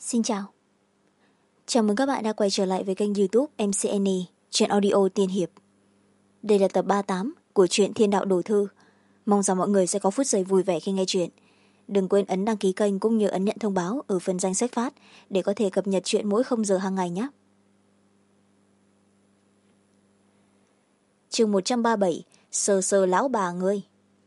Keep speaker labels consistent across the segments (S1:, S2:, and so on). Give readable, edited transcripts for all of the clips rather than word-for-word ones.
S1: Xin chào. Chào mừng các bạn đã quay trở lại với kênh YouTube MCNE, truyện audio tiên hiệp. Đây là tập 38 của truyện Thiên Đạo Đồ Thư. Mong rằng mọi người sẽ có phút giây vui vẻ khi nghe truyện. Đừng quên ấn đăng ký kênh cũng như ấn nhận thông báo ở phần danh sách phát để có thể cập nhật truyện mỗi 0 giờ hàng ngày nhé. Chương 137, Sờ sờ lão bà ngươi.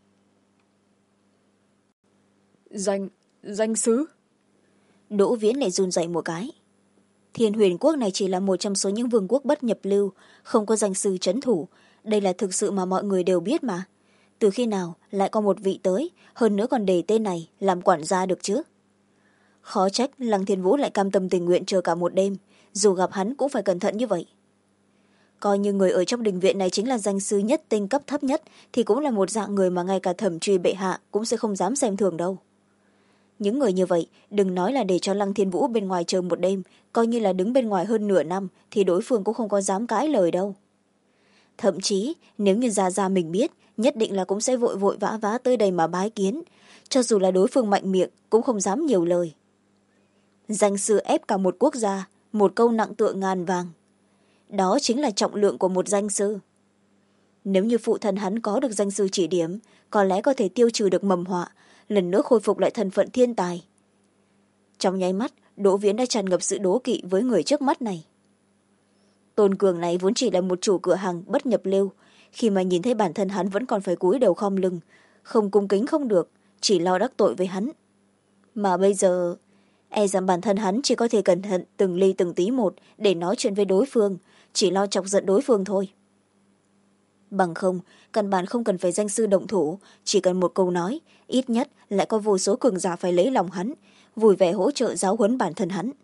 S2: Danh sứ.
S1: Đỗ Viễn lại run rẩy một cái. Thiên Huyền Quốc này chỉ là một trong số những vương quốc bất nhập lưu, không có danh sư trấn thủ. Đây là thực sự mà mọi người đều biết mà. Từ khi nào lại có một vị tới, hơn nữa còn để tên này làm quản gia được chứ? Khó trách Lăng Thiên Vũ lại cam tâm tình nguyện chờ cả một đêm, dù gặp hắn cũng phải cẩn thận như vậy. Coi như người ở trong đình viện này chính là danh sư nhất tinh cấp thấp nhất, thì cũng là một dạng người mà ngay cả thẩm truy bệ hạ cũng sẽ không dám xem thường đâu. Những người như vậy, đừng nói là để cho Lăng Thiên Vũ bên ngoài chờ một đêm, coi như là đứng bên ngoài hơn nửa năm, thì đối phương cũng không có dám cãi lời đâu. Thậm chí, nếu như Gia mình biết, nhất định là cũng sẽ vội vội vã vã tới đây mà bái kiến. Cho dù là đối phương mạnh miệng, cũng không dám nhiều lời. Danh sư ép cả một quốc gia, một câu nặng tựa ngàn vàng. Đó chính là trọng lượng của một danh sư. Nếu như phụ thân hắn có được danh sư chỉ điểm, có lẽ có thể tiêu trừ được mầm họa, lần nữa khôi phục lại thân phận thiên tài. Trong nháy mắt, Đỗ Viễn đã tràn ngập sự đố kỵ với người trước mắt này. Tôn Cường này vốn chỉ là một chủ cửa hàng bất nhập lưu, khi mà nhìn thấy bản thân hắn vẫn còn phải cúi đầu khom lưng, không cung kính không được, chỉ lo đắc tội với hắn. Mà bây giờ, e rằng bản thân hắn chỉ có thể cẩn thận từng ly từng tí một để nói chuyện với đối phương, chỉ lo chọc giận đối phương thôi. Bằng không, căn bản không cần phải danh sư động thủ, chỉ cần một câu nói, ít nhất lại có vô số cường giả phải lấy lòng hắn, vui vẻ hỗ trợ giáo huấn bản thân hắn.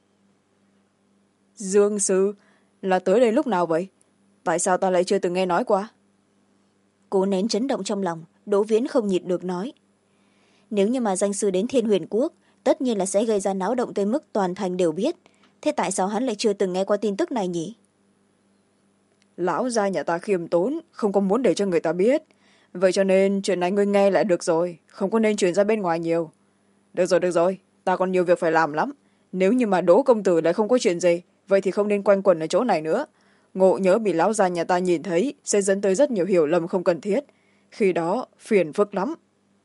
S2: Dương sư, là tới đây lúc nào vậy? Tại sao ta lại chưa từng nghe nói qua?
S1: Cố nén chấn động trong lòng, Đỗ Viễn không nhịn được nói. Nếu như mà danh sư đến Thiên Huyền Quốc, tất nhiên là sẽ gây ra náo động tới mức toàn thành đều biết. Thế tại sao hắn lại chưa từng nghe qua tin tức này nhỉ?
S2: Lão gia nhà ta khiêm tốn, không có muốn để cho người ta biết. Vậy cho nên chuyện này ngươi nghe lại được rồi, không có nên truyền ra bên ngoài nhiều. Được rồi, ta còn nhiều việc phải làm lắm. Nếu như mà Đỗ công tử lại không có chuyện gì, vậy thì không nên quanh quẩn ở chỗ này nữa. Ngộ nhớ bị lão gia nhà ta nhìn thấy, sẽ dẫn tới rất nhiều hiểu lầm không cần thiết. Khi đó, phiền phức lắm.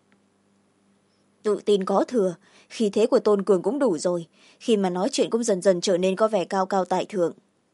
S1: Tự tin có thừa, khí thế của Tôn Cường cũng đủ rồi, khi mà nói chuyện cũng dần dần trở nên có vẻ cao cao tại thượng.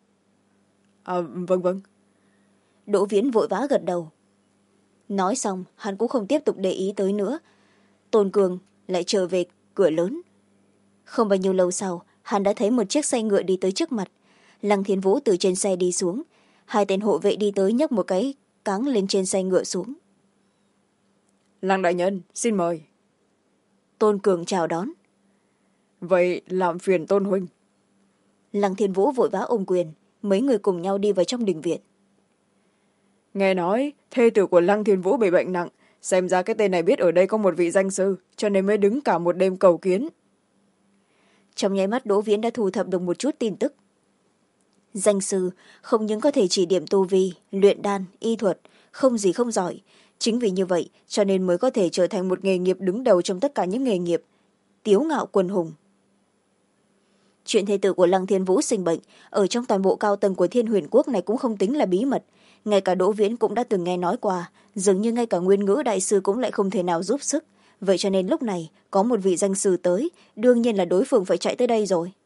S2: Vâng.
S1: Đỗ Viễn vội vã gật đầu. Nói xong, hắn cũng không tiếp tục để ý tới nữa. Tôn Cường lại trở về cửa lớn. Không bao nhiêu lâu sau, hắn đã thấy một chiếc xe ngựa đi tới trước mặt. Lăng Thiên Vũ từ trên xe đi xuống. Hai tên hộ vệ đi tới nhấc một cái cáng lên trên xe ngựa xuống.
S2: Lăng đại nhân, xin mời.
S1: Tôn Cường chào đón.
S2: Vậy làm phiền Tôn huynh.
S1: Lăng Thiên Vũ vội vã ôm quyền. Mấy người cùng nhau đi vào trong đình viện.
S2: Nghe nói thê tử của Lăng Thiên Vũ bị bệnh nặng, xem ra cái tên này biết ở đây có một vị danh sư, cho nên mới đứng cả một đêm cầu kiến.
S1: Trong nháy mắt Đỗ Viễn đã thu thập được một chút tin tức. Danh sư không những có thể chỉ điểm tu vi, luyện đan, y thuật, không gì không giỏi. Chính vì như vậy cho nên mới có thể trở thành một nghề nghiệp đứng đầu trong tất cả những nghề nghiệp. Tiếu ngạo quần hùng. Chuyện thê tử của Lăng Thiên Vũ sinh bệnh, ở trong toàn bộ cao tầng của Thiên Huyền Quốc này cũng không tính là bí mật. Ngay cả Đỗ Viễn cũng đã từng nghe nói qua, dường như ngay cả Nguyên Ngữ đại sư cũng lại không thể nào giúp sức. Vậy cho nên lúc này, có một vị danh sư tới, đương nhiên là đối phương phải chạy tới đây rồi.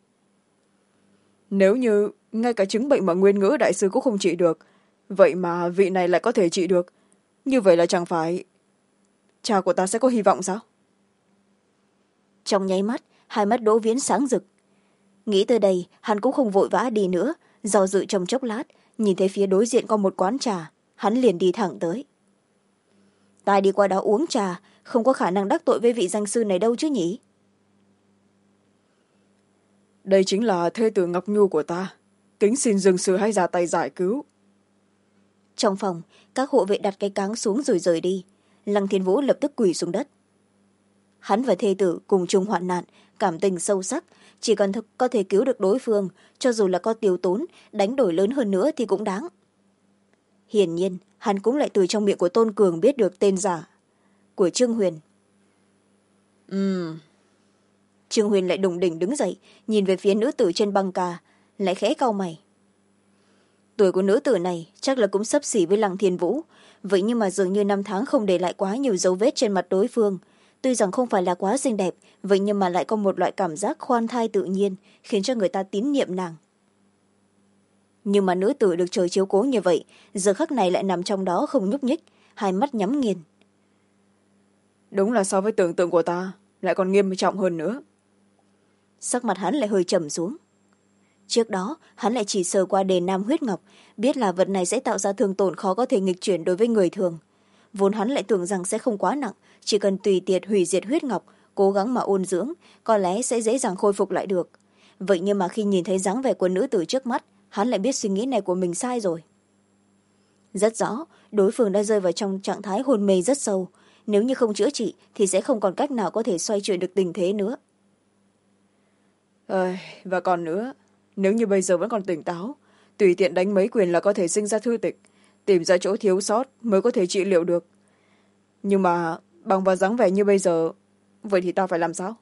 S2: Nếu như ngay cả chứng bệnh mà Nguyên Ngữ đại sư cũng không trị được, vậy mà vị này lại có thể trị được, như vậy là chẳng phải cha của ta sẽ có hy vọng sao?
S1: Trong nháy mắt, hai mắt Đỗ Viễn sáng rực. Nghĩ tới đây, hắn cũng không vội vã đi nữa, do dự trong chốc lát, nhìn thấy phía đối diện có một quán trà, hắn liền đi thẳng tới. Ta đi qua đó uống trà, không có khả năng đắc tội với vị danh sư này đâu chứ nhỉ?
S2: Đây chính là thê tử Ngọc Nhu của ta, kính xin Dương sư hãy ra tay giải cứu.
S1: Trong phòng, các hộ vệ đặt cái cáng xuống rồi rời đi. Lăng Thiên Vũ lập tức quỳ xuống đất. Hắn và thê tử cùng chung hoạn nạn, cảm tình sâu sắc, chỉ cần có thể cứu được đối phương, cho dù là có tiêu tốn, đánh đổi lớn hơn nữa thì cũng đáng. Hiển nhiên, hắn cũng lại từ trong miệng của Tôn Cường biết được tên giả của Trương Huyền. Trương Huyền lại đùng đỉnh đứng dậy, nhìn về phía nữ tử trên băng ca, lại khẽ cau mày. Tuổi của nữ tử này chắc là cũng xấp xỉ với Lăng Thiên Vũ, vậy nhưng mà dường như năm tháng không để lại quá nhiều dấu vết trên mặt đối phương. Tuy rằng không phải là quá xinh đẹp, vậy nhưng mà lại có một loại cảm giác khoan thai tự nhiên, khiến cho người ta tín nhiệm nàng. Nhưng mà nữ tử được trời chiếu cố như vậy, giờ khắc này lại nằm trong đó không nhúc nhích, hai mắt nhắm nghiền.
S2: Đúng là so với tưởng tượng của ta, lại còn nghiêm trọng hơn nữa.
S1: Sắc mặt hắn lại hơi trầm xuống. Trước đó hắn lại chỉ sờ qua đề nam huyết ngọc, biết là vật này sẽ tạo ra thương tổn khó có thể nghịch chuyển đối với người thường. Vốn hắn lại tưởng rằng sẽ không quá nặng, chỉ cần tùy tiệt hủy diệt huyết ngọc, cố gắng mà ôn dưỡng, có lẽ sẽ dễ dàng khôi phục lại được. Vậy nhưng mà khi nhìn thấy dáng vẻ của nữ tử trước mắt, hắn lại biết suy nghĩ này của mình sai rồi. Rất rõ, đối phương đã rơi vào trong trạng thái hôn mê rất sâu, nếu như không chữa trị thì sẽ không còn cách nào có thể xoay chuyển được tình thế nữa.
S2: Và còn nữa, nếu như bây giờ vẫn còn tỉnh táo, tùy tiện đánh mấy quyền là có thể sinh ra thư tịch, tìm ra chỗ thiếu sót mới có thể trị liệu được. Nhưng mà bằng vào dáng vẻ như bây giờ, vậy thì ta phải làm sao?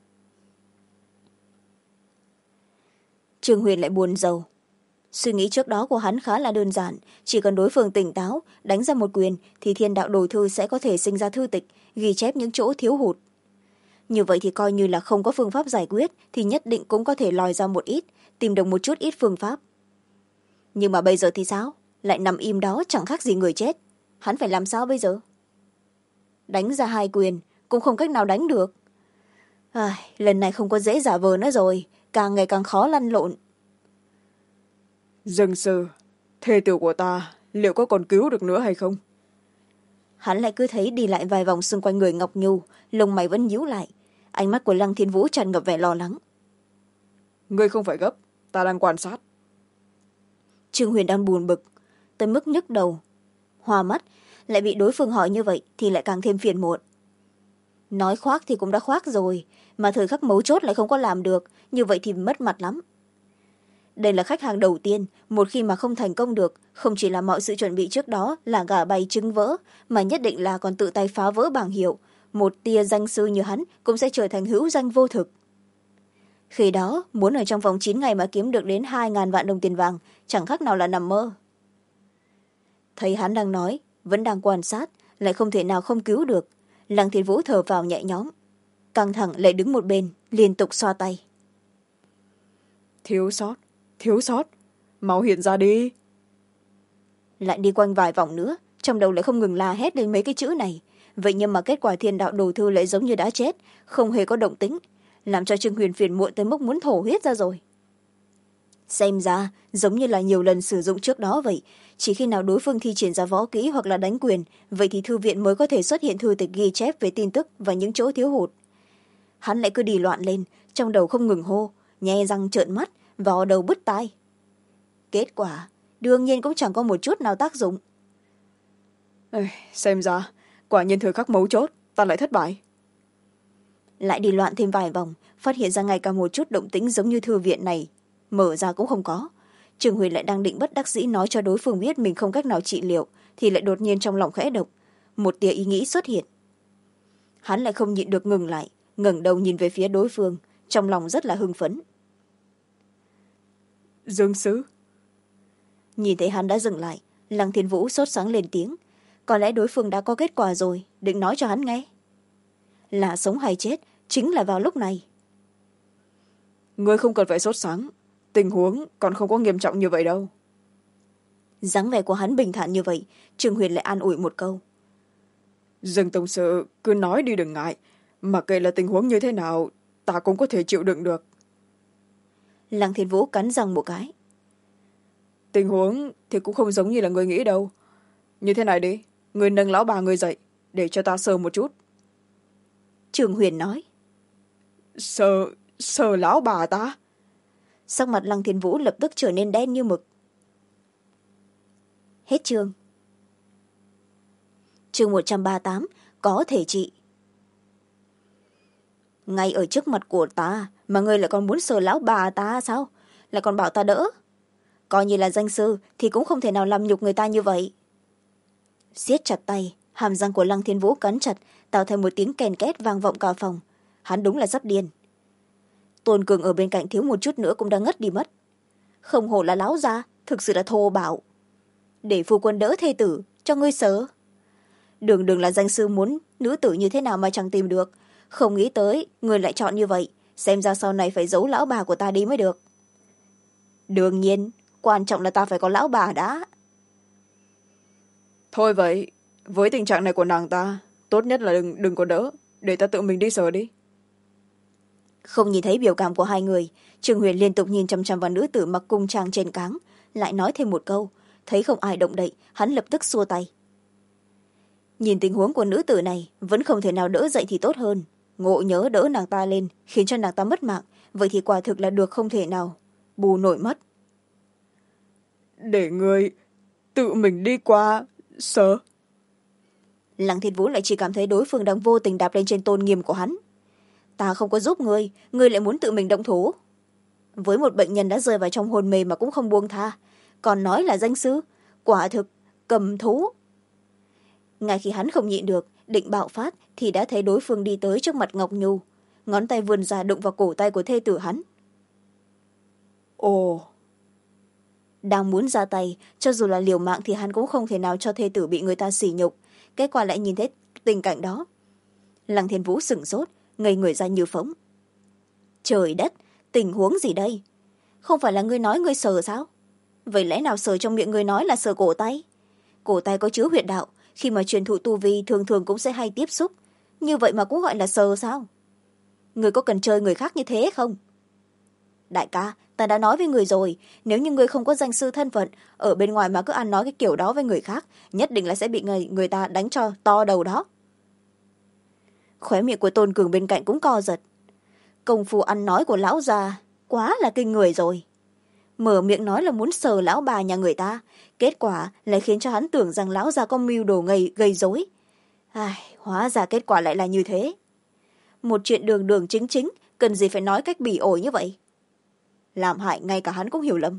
S1: Trương Huyền lại buồn rầu. Suy nghĩ trước đó của hắn khá là đơn giản, chỉ cần đối phương tỉnh táo, đánh ra một quyền thì thiên đạo đồ thư sẽ có thể sinh ra thư tịch, ghi chép những chỗ thiếu hụt. Như vậy thì coi như là không có phương pháp giải quyết thì nhất định cũng có thể lòi ra một ít, tìm được một chút ít phương pháp. Nhưng mà bây giờ thì sao? Lại nằm im đó chẳng khác gì người chết. Hắn phải làm sao bây giờ? Đánh ra hai quyền cũng không cách nào đánh được. Lần này không có dễ giả vờ nữa rồi, càng ngày càng khó lăn lộn.
S2: Dương sư, thê tử của ta liệu có còn cứu được nữa hay không?
S1: Hắn lại cứ thấy đi lại vài vòng xung quanh người Ngọc Nhu, lông mày vẫn nhíu lại. Ánh mắt của Lăng Thiên Vũ tràn ngập vẻ lo lắng.
S2: Ngươi không phải gấp, ta đang quan sát.
S1: Trương Huyền đang buồn bực, tới mức nhức đầu. Hoa mắt, lại bị đối phương hỏi như vậy thì lại càng thêm phiền muộn. Nói khoác thì cũng đã khoác rồi, mà thời khắc mấu chốt lại không có làm được, như vậy thì mất mặt lắm. Đây là khách hàng đầu tiên, một khi mà không thành công được, không chỉ là mọi sự chuẩn bị trước đó là gà bay trứng vỡ, mà nhất định là còn tự tay phá vỡ bảng hiệu. Một tia danh sư như hắn cũng sẽ trở thành hữu danh vô thực. Khi đó, muốn ở trong vòng 9 ngày mà kiếm được đến 2.000 vạn đồng tiền vàng, chẳng khác nào là nằm mơ. Thấy hắn đang nói, vẫn đang quan sát, lại không thể nào không cứu được. Lăng Thiên Vũ thở vào nhẹ nhõm. Căng thẳng lại đứng một bên, liên tục xoa tay.
S2: Thiếu sót, mau hiện ra đi.
S1: Lại đi quanh vài vòng nữa, trong đầu lại không ngừng la hét lên mấy cái chữ này. Vậy nhưng mà kết quả thiên đạo đồ thư lại giống như đã chết, không hề có động tĩnh, làm cho Trương Huyền phiền muộn tới mức muốn thổ huyết ra rồi. Xem ra giống như là nhiều lần sử dụng trước đó vậy, chỉ khi nào đối phương thi triển ra võ kỹ hoặc là đánh quyền, vậy thì thư viện mới có thể xuất hiện thư tịch ghi chép về tin tức và những chỗ thiếu hụt. Hắn lại cứ đi loạn lên, trong đầu không ngừng hô, nhe răng trợn mắt, vò đầu bứt tai. Kết quả đương nhiên cũng chẳng có một chút nào tác dụng.
S2: Xem ra quả nhiên thời khắc mấu chốt ta lại thất bại.
S1: Lại đi loạn thêm vài vòng, phát hiện ra ngay cả một chút động tĩnh giống như thư viện này mở ra cũng không có. Trương Huyền lại đang định bất đắc dĩ nói cho đối phương biết mình không cách nào trị liệu, thì lại đột nhiên trong lòng khẽ động, một tia ý nghĩ xuất hiện. Hắn lại không nhịn được ngừng lại, ngẩng đầu nhìn về phía đối phương, trong lòng rất là hưng phấn.
S2: Dương sứ.
S1: Nhìn thấy hắn đã dừng lại, Lăng Thiên Vũ sốt sáng lên tiếng. Có lẽ đối phương đã có kết quả rồi, định nói cho hắn nghe. Là sống hay chết chính là vào lúc này.
S2: Ngươi không cần phải sốt sáng, tình huống còn không có nghiêm trọng như vậy đâu.
S1: Dáng vẻ của hắn bình thản như vậy, Trương Huyền lại an ủi một câu.
S2: Dương tổng sự cứ nói đi đừng ngại, mặc kệ là tình huống như thế nào ta cũng có thể chịu đựng được.
S1: Lăng Thiên Vũ cắn răng một cái.
S2: Tình huống thì cũng không giống như là người nghĩ đâu. Như thế này đi, người nâng lão bà người dậy để cho ta sờ một chút.
S1: Trương Huyền nói.
S2: Sờ lão bà ta?
S1: Sắc mặt Lăng Thiên Vũ lập tức trở nên đen như mực. Hết chương. Chương 138, có thể trị. Ngay ở trước mặt của ta mà ngươi lại còn muốn sờ lão bà ta sao? Lại còn bảo ta đỡ? Coi như là danh sư thì cũng không thể nào làm nhục người ta như vậy. Siết chặt tay, hàm răng của Lăng Thiên Vũ cắn chặt, tạo thành một tiếng kèn két vang vọng cả phòng. Hắn đúng là sắp điên. Tôn Cường ở bên cạnh thiếu một chút nữa cũng đã ngất đi mất. Không hổ là lão gia, thực sự là thô bạo. Để phu quân đỡ thê tử cho ngươi sợ. Đường đường là danh sư, muốn nữ tử như thế nào mà chẳng tìm được. Không nghĩ tới ngươi lại chọn như vậy, xem ra sau này phải giấu lão bà của ta đi mới được. Đương nhiên, quan trọng là ta phải có lão bà đã.
S2: Thôi vậy, với tình trạng này của nàng ta, tốt nhất là đừng có đỡ, để ta tự mình đi sờ đi.
S1: Không nhìn thấy biểu cảm của hai người, Trương Huyền liên tục nhìn chăm chăm vào nữ tử mặc cung trang trên cáng, lại nói thêm một câu. Thấy không ai động đậy, hắn lập tức xua tay. Nhìn tình huống của nữ tử này, vẫn không thể nào đỡ dậy thì tốt hơn. Ngộ nhớ đỡ nàng ta lên, khiến cho nàng ta mất mạng, vậy thì quả thực là được không thể nào bù nổi mất.
S2: Để người tự mình đi qua sờ.
S1: Lăng Thiên Vũ lại chỉ cảm thấy đối phương đang vô tình đạp lên trên tôn nghiêm của hắn. Ta không có giúp ngươi lại muốn tự mình động thủ. Với một bệnh nhân đã rơi vào trong hôn mê mà cũng không buông tha, còn nói là danh sư, quả thực cầm thú. Ngay khi hắn không nhịn được, định bạo phát, thì đã thấy đối phương đi tới trước mặt Ngọc Nhu, ngón tay vươn ra đụng vào cổ tay của thê tử hắn.
S2: Ồ.
S1: Đang muốn ra tay, cho dù là liều mạng thì hắn cũng không thể nào cho thê tử bị người ta sỉ nhục. Kết quả lại nhìn thấy tình cảnh đó. Lăng Thiên Vũ sửng sốt, ngây người ra như phóng. Trời đất, tình huống gì đây? Không phải là ngươi nói ngươi sờ sao? Vậy lẽ nào sờ trong miệng ngươi nói là sờ cổ tay? Cổ tay có chứa huyệt đạo, khi mà truyền thụ tu vi thường thường cũng sẽ hay tiếp xúc. Như vậy mà cũng gọi là sờ sao? Ngươi có cần chơi người khác như thế không? Đại ca, ta đã nói với người rồi, nếu như ngươi không có danh sư thân phận, ở bên ngoài mà cứ ăn nói cái kiểu đó với người khác, nhất định là sẽ bị người ta đánh cho to đầu đó. Khóe miệng của Tôn Cường bên cạnh cũng co giật. Công phu ăn nói của lão già quá là kinh người rồi. Mở miệng nói là muốn sờ lão bà nhà người ta, kết quả lại khiến cho hắn tưởng rằng lão già có mưu đồ gây rối. Hóa ra kết quả lại là như thế. Một chuyện đường đường chính chính, cần gì phải nói cách bỉ ổi như vậy? Làm hại ngay cả hắn cũng hiểu lầm.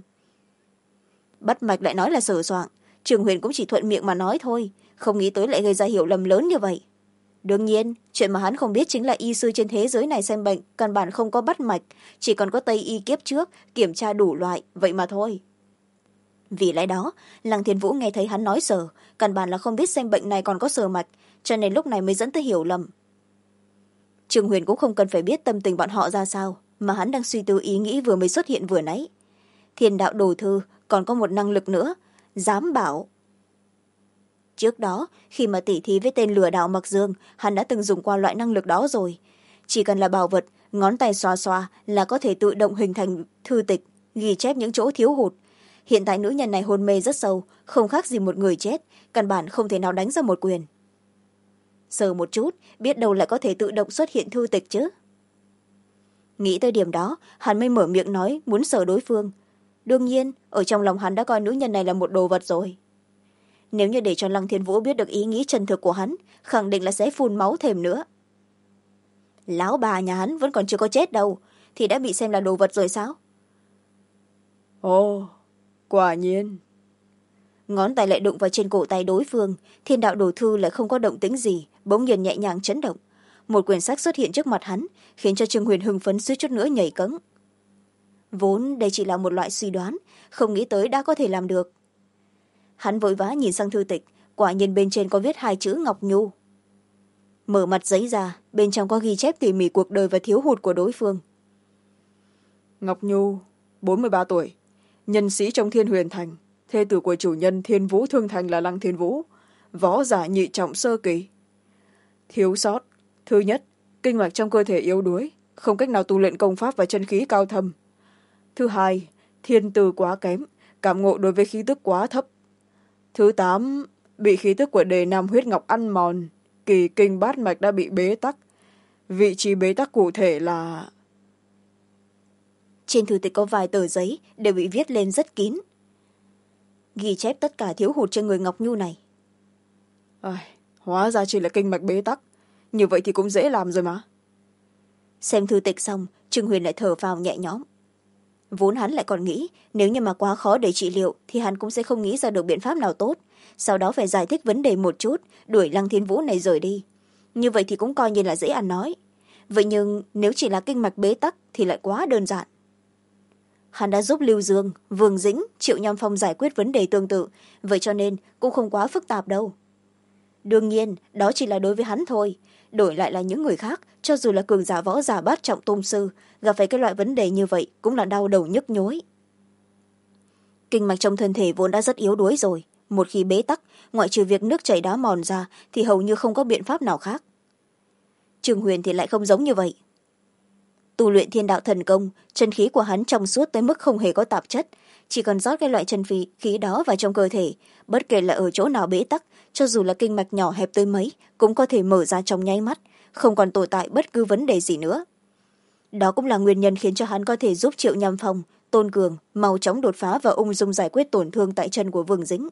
S1: Bắt mạch lại nói là sờ soạng, Trường Huyền cũng chỉ thuận miệng mà nói thôi, không nghĩ tới lại gây ra hiểu lầm lớn như vậy. Đương nhiên, chuyện mà hắn không biết chính là y sư trên thế giới này xem bệnh căn bản không có bắt mạch, chỉ còn có Tây y kiếp trước kiểm tra đủ loại, vậy mà thôi. Vì lẽ đó, Lăng Thiên Vũ nghe thấy hắn nói sờ, căn bản là không biết xem bệnh này còn có sờ mạch, cho nên lúc này mới dẫn tới hiểu lầm. Trường Huyền cũng không cần phải biết tâm tình bọn họ ra sao, mà hắn đang suy tư ý nghĩ vừa mới xuất hiện vừa nãy. Thiên đạo đồ thư còn có một năng lực nữa, dám bảo. Trước đó, khi mà tỉ thí với tên lừa đảo Mặc Dương, hắn đã từng dùng qua loại năng lực đó rồi. Chỉ cần là bảo vật, ngón tay xoa xoa là có thể tự động hình thành thư tịch, ghi chép những chỗ thiếu hụt. Hiện tại nữ nhân này hôn mê rất sâu, không khác gì một người chết, căn bản không thể nào đánh ra một quyền. Sờ một chút, biết đâu lại có thể tự động xuất hiện thư tịch chứ. Nghĩ tới điểm đó, hắn mới mở miệng nói muốn sờ đối phương. Đương nhiên, ở trong lòng hắn đã coi nữ nhân này là một đồ vật rồi. Nếu như để cho Lăng Thiên Vũ biết được ý nghĩ chân thực của hắn, khẳng định là sẽ phun máu thêm nữa. Lão bà nhà hắn vẫn còn chưa có chết đâu, thì đã bị xem là đồ vật rồi sao?
S2: Ồ, quả nhiên.
S1: Ngón tay lại đụng vào trên cổ tay đối phương, Thiên đạo đồ thư lại không có động tĩnh gì, bỗng nhiên nhẹ nhàng chấn động. Một quyển sách xuất hiện trước mặt hắn, khiến cho Trương Huyền hưng phấn suýt chút nữa nhảy cẫng. Vốn đây chỉ là một loại suy đoán, không nghĩ tới đã có thể làm được. Hắn vội vã nhìn sang thư tịch, quả nhiên bên trên có viết 2 chữ Ngọc Nhu. Mở mặt giấy ra, bên trong có ghi chép tỉ mỉ cuộc đời và thiếu hụt của đối phương.
S2: Ngọc Nhu, 43 tuổi, nhân sĩ trong Thiên Huyền Thành, thê tử của chủ nhân Thiên Vũ Thương Thành là Lăng Thiên Vũ, võ giả nhị trọng sơ kỳ. Thiếu sót, thứ nhất, kinh mạch trong cơ thể yếu đuối, không cách nào tu luyện công pháp và chân khí cao thâm. Thứ hai, thiên tư quá kém, cảm ngộ đối với khí tức quá thấp. Thứ 8, bị khí tức của đề nam huyết ngọc ăn mòn, kỳ kinh bát mạch đã bị bế tắc. Vị trí bế tắc cụ thể là...
S1: Trên thư tịch có vài tờ giấy đều bị viết lên rất kín, ghi chép tất cả thiếu hụt trên người Ngọc Nhu này.
S2: Hóa ra chỉ là kinh mạch bế tắc, như vậy thì cũng dễ làm rồi mà.
S1: Xem thư tịch xong, Trương Huyền lại thở phào nhẹ nhõm. Vốn hắn lại còn nghĩ nếu như mà quá khó để trị liệu thì hắn cũng sẽ không nghĩ ra được biện pháp nào tốt, sau đó phải giải thích vấn đề một chút, đuổi Lăng Thiên Vũ này rời đi. Như vậy thì cũng coi như là dễ ăn nói. vậy nhưng nếu chỉ là kinh mạch bế tắc thì lại quá đơn giản. Hắn đã giúp Lưu Dương, Vương Dĩnh, Triệu Nham Phong giải quyết vấn đề tương tự, vậy cho nên cũng không quá phức tạp đâu. Đương nhiên đó chỉ là đối với hắn thôi, đổi lại là những người khác, cho dù là cường giả võ giả bát trọng tôn sư, gặp phải cái loại vấn đề như vậy cũng là đau đầu nhức nhối. Kinh mạch trong thân thể vốn đã rất yếu đuối rồi, một khi bế tắc, ngoại trừ việc nước chảy đá mòn ra thì hầu như không có biện pháp nào khác. Trương Huyền thì lại không giống như vậy. Tu luyện thiên đạo thần công, chân khí của hắn trong suốt tới mức không hề có tạp chất, chỉ cần rót cái loại chân khí đó vào trong cơ thể, bất kể là ở chỗ nào bế tắc, cho dù là kinh mạch nhỏ hẹp tới mấy cũng có thể mở ra trong nháy mắt, không còn tồn tại bất cứ vấn đề gì nữa. Đó cũng là nguyên nhân khiến cho hắn có thể giúp Triệu Nham Phong, Tôn Cường mau chóng đột phá và ung dung giải quyết tổn thương tại chân của Vương Dĩnh.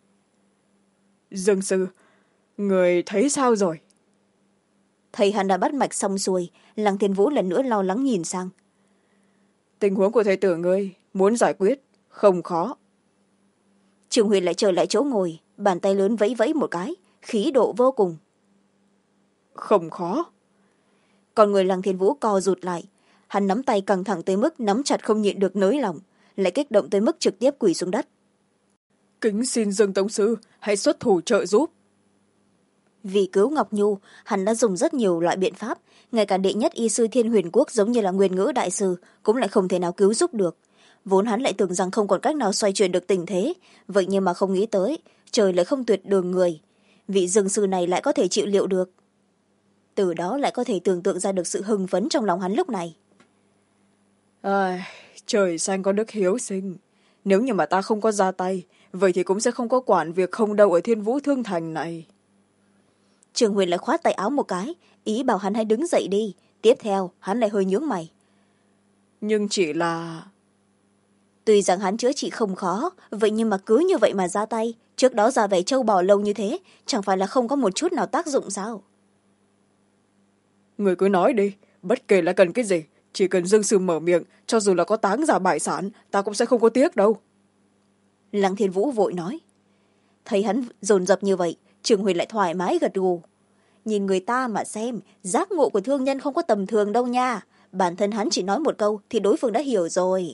S2: Dương sư, người thấy sao rồi?
S1: Thầy hắn đã bắt mạch xong xuôi, Lăng Thiên Vũ lần nữa lo lắng nhìn sang.
S2: Tình huống của thầy tử ngươi muốn giải quyết không khó.
S1: Trường Huyền lại trở lại chỗ ngồi, bàn tay lớn vẫy vẫy một cái, khí độ vô cùng.
S2: Không khó.
S1: Còn người Lăng Thiên Vũ co rụt lại, hắn nắm tay căng thẳng tới mức nắm chặt không nhịn được nới lòng, lại kích động tới mức trực tiếp quỳ xuống đất.
S2: Kính xin Dương tông sư hãy xuất thủ trợ giúp.
S1: Vì cứu Ngọc Nhu, hắn đã dùng rất nhiều loại biện pháp, ngay cả đệ nhất y sư Thiên Huyền Quốc giống như là Nguyên Ngữ đại sư cũng lại không thể nào cứu giúp được. Vốn hắn lại tưởng rằng không còn cách nào xoay chuyển được tình thế, vậy nhưng mà không nghĩ tới trời lại không tuyệt đường người, vị dương sư này lại có thể chịu liệu được. Từ đó lại có thể tưởng tượng ra được sự hưng phấn trong lòng hắn lúc này.
S2: Trời xanh có đức hiếu sinh, nếu như mà ta không có ra tay, vậy thì cũng sẽ không có quản việc không đâu ở Thiên Vũ Thương Thành này.
S1: Trường Huyền lại khoát tay áo một cái, ý bảo hắn hãy đứng dậy đi. Tiếp theo hắn lại hơi nhướng mày.
S2: Nhưng chỉ là...
S1: Tuy rằng hắn chữa trị không khó, vậy nhưng mà cứ như vậy mà ra tay, trước đó ra vẻ trâu bò lâu như thế, chẳng phải là không có một chút nào tác dụng sao?
S2: Người cứ nói đi, bất kể là cần cái gì, chỉ cần Dương sư mở miệng, cho dù là có táng ra bại sản, ta cũng sẽ không có tiếc đâu.
S1: Lăng Thiên Vũ vội nói. Thấy hắn dồn dập như vậy, Trường Huyền lại thoải mái gật gù. Nhìn người ta mà xem, giác ngộ của thương nhân không có tầm thường đâu nha. Bản thân hắn chỉ nói một câu thì đối phương đã hiểu rồi.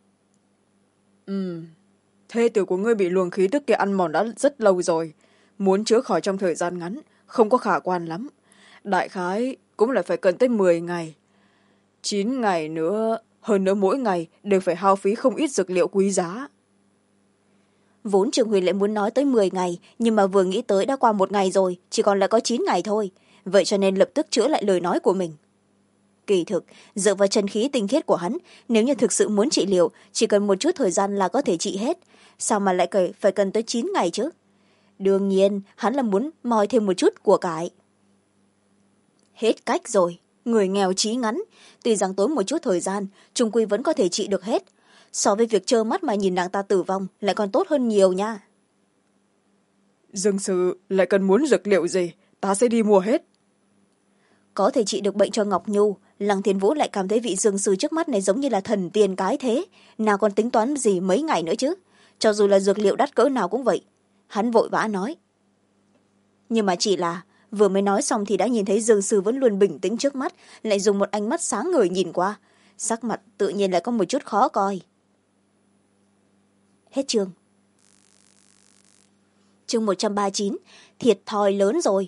S2: Thê tử của ngươi bị luồng khí tức kia ăn mòn đã rất lâu rồi, muốn chữa khỏi trong thời gian ngắn không có khả quan lắm, đại khái cũng lại phải cần tới 10 ngày 9 ngày nữa, hơn nữa mỗi ngày đều phải hao phí không ít dược liệu quý giá.
S1: Vốn Trường Huyền lại muốn nói tới 10 ngày, nhưng mà vừa nghĩ tới đã qua 1 ngày rồi, chỉ còn lại có 9 ngày thôi, vậy cho nên lập tức chữa lại lời nói của mình. Kỳ thực, dựa vào chân khí tinh khiết của hắn, nếu như thực sự muốn trị liệu, chỉ cần một chút thời gian là có thể trị hết, sao mà lại phải cần tới 9 ngày chứ? Đương nhiên hắn là muốn moi thêm một chút của cải. Hết cách rồi, người nghèo trí ngắn, tuy rằng tốn một chút thời gian chung quy vẫn có thể trị được hết, so với việc trơ mắt mà nhìn nàng ta tử vong lại còn tốt hơn nhiều nha.
S2: Dương sư lại cần muốn dược liệu gì, ta sẽ đi mua hết.
S1: Có thể trị được bệnh cho Ngọc Nhu, Lăng Thiên Vũ lại cảm thấy vị dương sư trước mắt này giống như là thần tiên cái thế, nào còn tính toán gì mấy ngày nữa chứ, cho dù là dược liệu đắt cỡ nào cũng vậy. Hắn vội vã nói. Nhưng mà chỉ là vừa mới nói xong thì đã nhìn thấy dương sư vẫn luôn bình tĩnh trước mắt, lại dùng một ánh mắt sáng ngời nhìn qua, sắc mặt tự nhiên lại có một chút khó coi. Hết chương. Chương 139, thiệt thòi lớn rồi.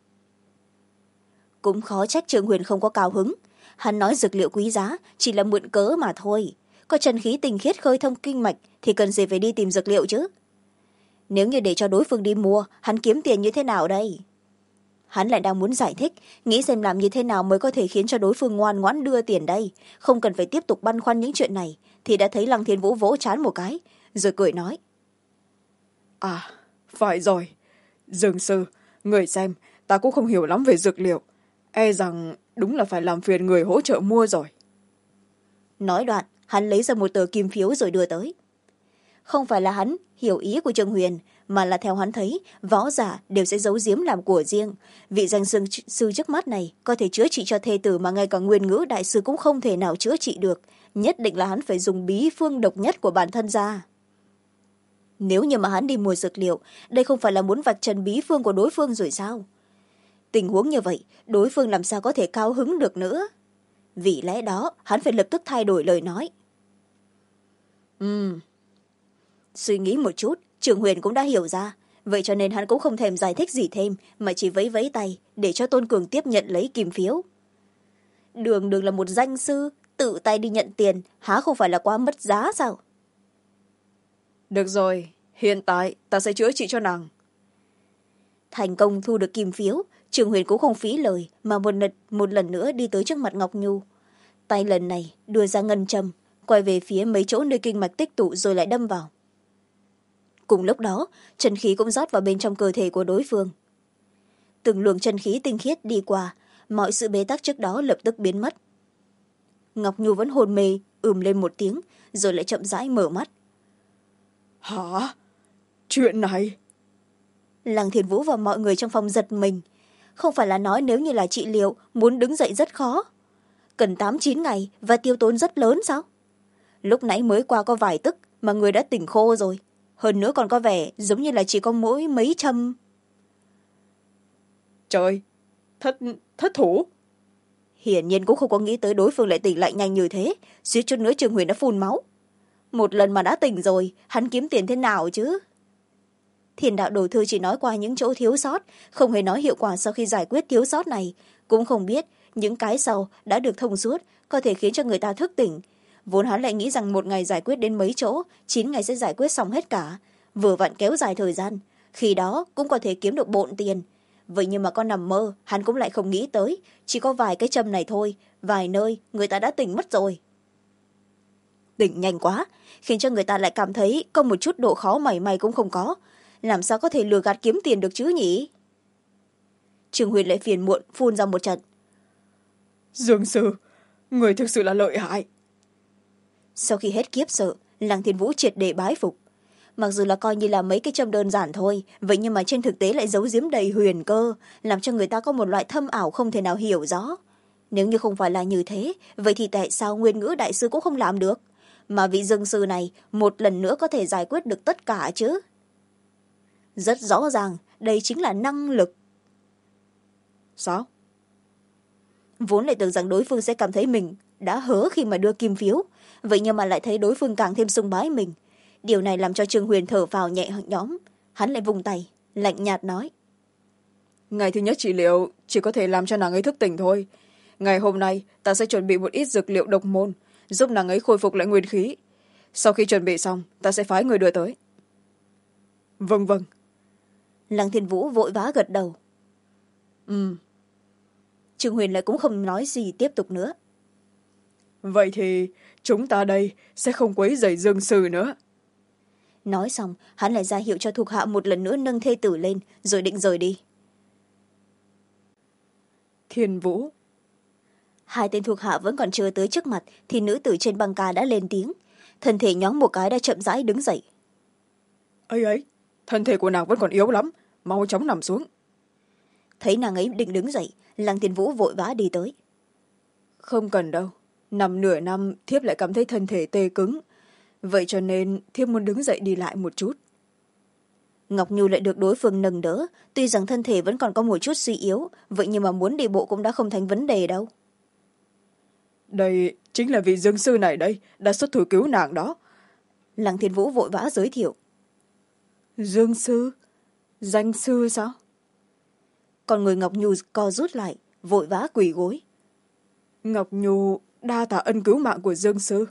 S1: Cũng khó trách Trường Huyền không có cao hứng, hắn nói dược liệu quý giá chỉ là mượn cớ mà thôi, có chân khí tinh khiết khơi thông kinh mạch thì cần gì phải đi tìm dược liệu chứ. Nếu như để cho đối phương đi mua, hắn kiếm tiền như thế nào đây? Hắn lại đang muốn giải thích, nghĩ xem làm như thế nào mới có thể khiến cho đối phương ngoan ngoãn đưa tiền đây, không cần phải tiếp tục băn khoăn những chuyện này, thì đã thấy Lăng Thiên Vũ vỗ trán một cái, rồi cười nói.
S2: Phải rồi, Dương sư, người xem, ta cũng không hiểu lắm về dược liệu, e rằng đúng là phải làm phiền người hỗ trợ mua rồi.
S1: Nói đoạn, hắn lấy ra một tờ kim phiếu rồi đưa tới. Không phải là hắn hiểu ý của Trường Huyền, mà là theo hắn thấy võ giả đều sẽ giấu giếm làm của riêng, vị danh sư trước mắt này có thể chữa trị cho thê tử mà ngay cả Nguyên Ngữ đại sư cũng không thể nào chữa trị được, nhất định là hắn phải dùng bí phương độc nhất của bản thân ra. Nếu như mà hắn đi mua dược liệu, đây không phải là muốn vạch trần bí phương của đối phương rồi sao? tình huống như vậy đối phương làm sao có thể cao hứng được nữa. Vì lẽ đó hắn phải lập tức thay đổi lời nói. Suy nghĩ một chút, Trường Huyền cũng đã hiểu ra, vậy cho nên hắn cũng không thèm giải thích gì thêm mà chỉ vẫy vẫy tay để cho Tôn Cường tiếp nhận lấy kim phiếu. Đường đường là một danh sư, tự tay đi nhận tiền, há không phải là quá mất giá sao?
S2: Được rồi, hiện tại ta sẽ chữa trị cho nàng.
S1: Thành công thu được kim phiếu, Trường Huyền cũng không phí lời mà một lần nữa đi tới trước mặt Ngọc Nhu. Tay lần này đưa ra ngân châm, quay về phía mấy chỗ nơi kinh mạch tích tụ rồi lại đâm vào. Cùng lúc đó, chân khí cũng rót vào bên trong cơ thể của đối phương. Từng luồng chân khí tinh khiết đi qua, mọi sự bế tắc trước đó lập tức biến mất. Ngọc Nhu vẫn hôn mê, lên một tiếng, rồi lại chậm rãi mở mắt.
S2: Hả? Chuyện này?
S1: Lăng Thiên Vũ và mọi người trong phòng giật mình. Không phải là nói nếu như là trị liệu, muốn đứng dậy rất khó. Cần 8-9 ngày và tiêu tốn rất lớn sao? Lúc nãy mới qua có vài tức mà người đã tỉnh khô rồi. Hơn nữa còn có vẻ giống như là chỉ có mỗi mấy châm.
S2: Trời, thất thủ.
S1: Hiển nhiên cũng không có nghĩ tới đối phương lại tỉnh lại nhanh như thế. Suýt chút nữa Trường Huyền đã phun máu. Một lần mà đã tỉnh rồi, hắn kiếm tiền thế nào chứ? Thiền đạo đồ thư chỉ nói qua những chỗ thiếu sót, không hề nói hiệu quả sau khi giải quyết thiếu sót này. Cũng không biết những cái sau đã được thông suốt, có thể khiến cho người ta thức tỉnh. Vốn hắn lại nghĩ rằng một ngày giải quyết đến mấy chỗ, 9 ngày sẽ giải quyết xong hết cả. Vừa vặn kéo dài thời gian, khi đó cũng có thể kiếm được bộn tiền. Vậy nhưng mà con nằm mơ, hắn cũng lại không nghĩ tới. Chỉ có vài cái châm này thôi, vài nơi người ta đã tỉnh mất rồi. Tỉnh nhanh quá, khiến cho người ta lại cảm thấy có một chút độ khó mảy may cũng không có. Làm sao có thể lừa gạt kiếm tiền được chứ nhỉ? Trường Huyền lại phiền muộn phun ra một trận.
S2: Dương sư, người thực sự là lợi hại.
S1: Sau khi hết kiếp sợ, Lăng Thiên Vũ triệt để bái phục. Mặc dù là coi như là mấy cái châm đơn giản thôi, vậy nhưng mà trên thực tế lại giấu giếm đầy huyền cơ, làm cho người ta có một loại thâm ảo không thể nào hiểu rõ. Nếu như không phải là như thế, vậy thì tại sao Nguyên Ngữ đại sư cũng không làm được? Mà vị dương sư này một lần nữa có thể giải quyết được tất cả chứ? Rất rõ ràng, đây chính là năng lực.
S2: Sao?
S1: Vốn lại tưởng rằng đối phương sẽ cảm thấy mình đã hớ khi mà đưa kim phiếu, vậy nhưng mà lại thấy đối phương càng thêm sùng bái mình. Điều này làm cho Trương Huyền thở phào nhẹ nhõm. Hắn lại vùng tay, lạnh nhạt nói.
S2: Ngày thứ nhất trị liệu chỉ có thể làm cho nàng ấy thức tỉnh thôi. Ngày hôm nay ta sẽ chuẩn bị một ít dược liệu độc môn, giúp nàng ấy khôi phục lại nguyên khí. Sau khi chuẩn bị xong, ta sẽ phái người đưa tới. Vâng vâng.
S1: Lăng Thiên Vũ vội vã gật đầu. Trương Huyền lại cũng không nói gì tiếp tục nữa.
S2: Vậy thì chúng ta đây sẽ không quấy rầy Dương sư nữa.
S1: Nói xong, hắn lại ra hiệu cho thuộc hạ một lần nữa nâng thê tử lên, rồi định rời đi.
S2: Thiên Vũ.
S1: Hai tên thuộc hạ vẫn còn chưa tới trước mặt, thì nữ tử trên băng ca đã lên tiếng. Thân thể nhoáng một cái đã chậm rãi đứng dậy.
S2: Ấy, thân thể của nàng vẫn còn yếu lắm, mau chóng nằm xuống.
S1: Thấy nàng ấy định đứng dậy, Lăng Thiên Vũ vội vã đi tới.
S2: Không cần đâu, nằm nửa năm thiếp lại cảm thấy thân thể tê cứng. Vậy cho nên thiếp muốn đứng dậy đi lại một chút.
S1: Ngọc Nhu lại được đối phương nâng đỡ, tuy rằng thân thể vẫn còn có một chút suy yếu, vậy nhưng mà muốn đi bộ cũng đã không thành vấn đề đâu.
S2: Đây chính là vị dương sư này đây, đã xuất thủ cứu nàng đó.
S1: Lăng Thiên Vũ vội vã giới thiệu.
S2: Dương sư? Danh sư sao?
S1: Còn người Ngọc Nhu co rút lại, vội vã quỳ gối.
S2: Ngọc Nhu đa tạ ân cứu mạng của Dương sư.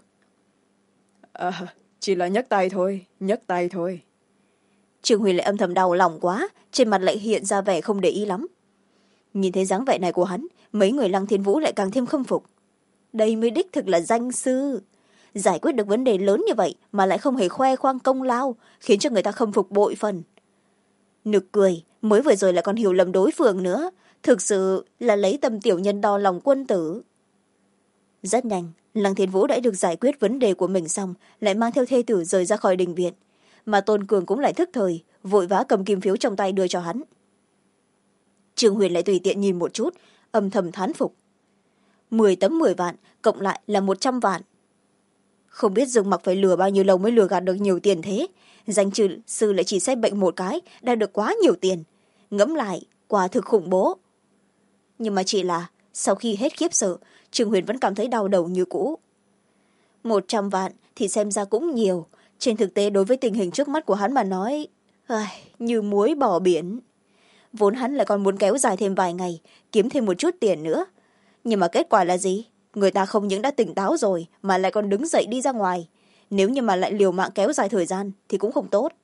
S2: Chỉ là nhấc tay thôi.
S1: Trương Huyền lại âm thầm đau lòng quá, trên mặt lại hiện ra vẻ không để ý lắm. Nhìn thấy dáng vẻ này của hắn, mấy người Lăng Thiên Vũ lại càng thêm khâm phục. Đây mới đích thực là danh sư. Giải quyết được vấn đề lớn như vậy mà lại không hề khoe khoang công lao, khiến cho người ta khâm phục bội phần. Nực cười, mới vừa rồi lại còn hiểu lầm đối phương nữa. Thực sự là lấy tâm tiểu nhân đo lòng quân tử. Rất nhanh, Lăng Thiên Vũ đã được giải quyết vấn đề của mình xong, lại mang theo thê tử rời ra khỏi đình viện. Mà Tôn Cường cũng lại thức thời, vội vã cầm kim phiếu trong tay đưa cho hắn. Trương Huyền lại tùy tiện nhìn một chút, âm thầm thán phục. 10 tấm 10 vạn, cộng lại là 100 vạn. Không biết Dương Mặc phải lừa bao nhiêu lâu mới lừa gạt được nhiều tiền thế. Danh sư lại chỉ xét bệnh một cái, đã được quá nhiều tiền. Ngẫm lại, quả thực khủng bố. nhưng mà chỉ là sau khi hết khiếp sợ, Trương Huyền vẫn cảm thấy đau đầu như cũ. 100 vạn thì xem ra cũng nhiều, trên thực tế đối với tình hình trước mắt của hắn mà nói, như muối bỏ biển. Vốn hắn lại còn muốn kéo dài thêm vài ngày, kiếm thêm một chút tiền nữa, nhưng mà kết quả là gì? Người ta không những đã tỉnh táo rồi mà lại còn đứng dậy đi ra ngoài. Nếu như mà lại liều mạng kéo dài thời gian thì cũng không tốt.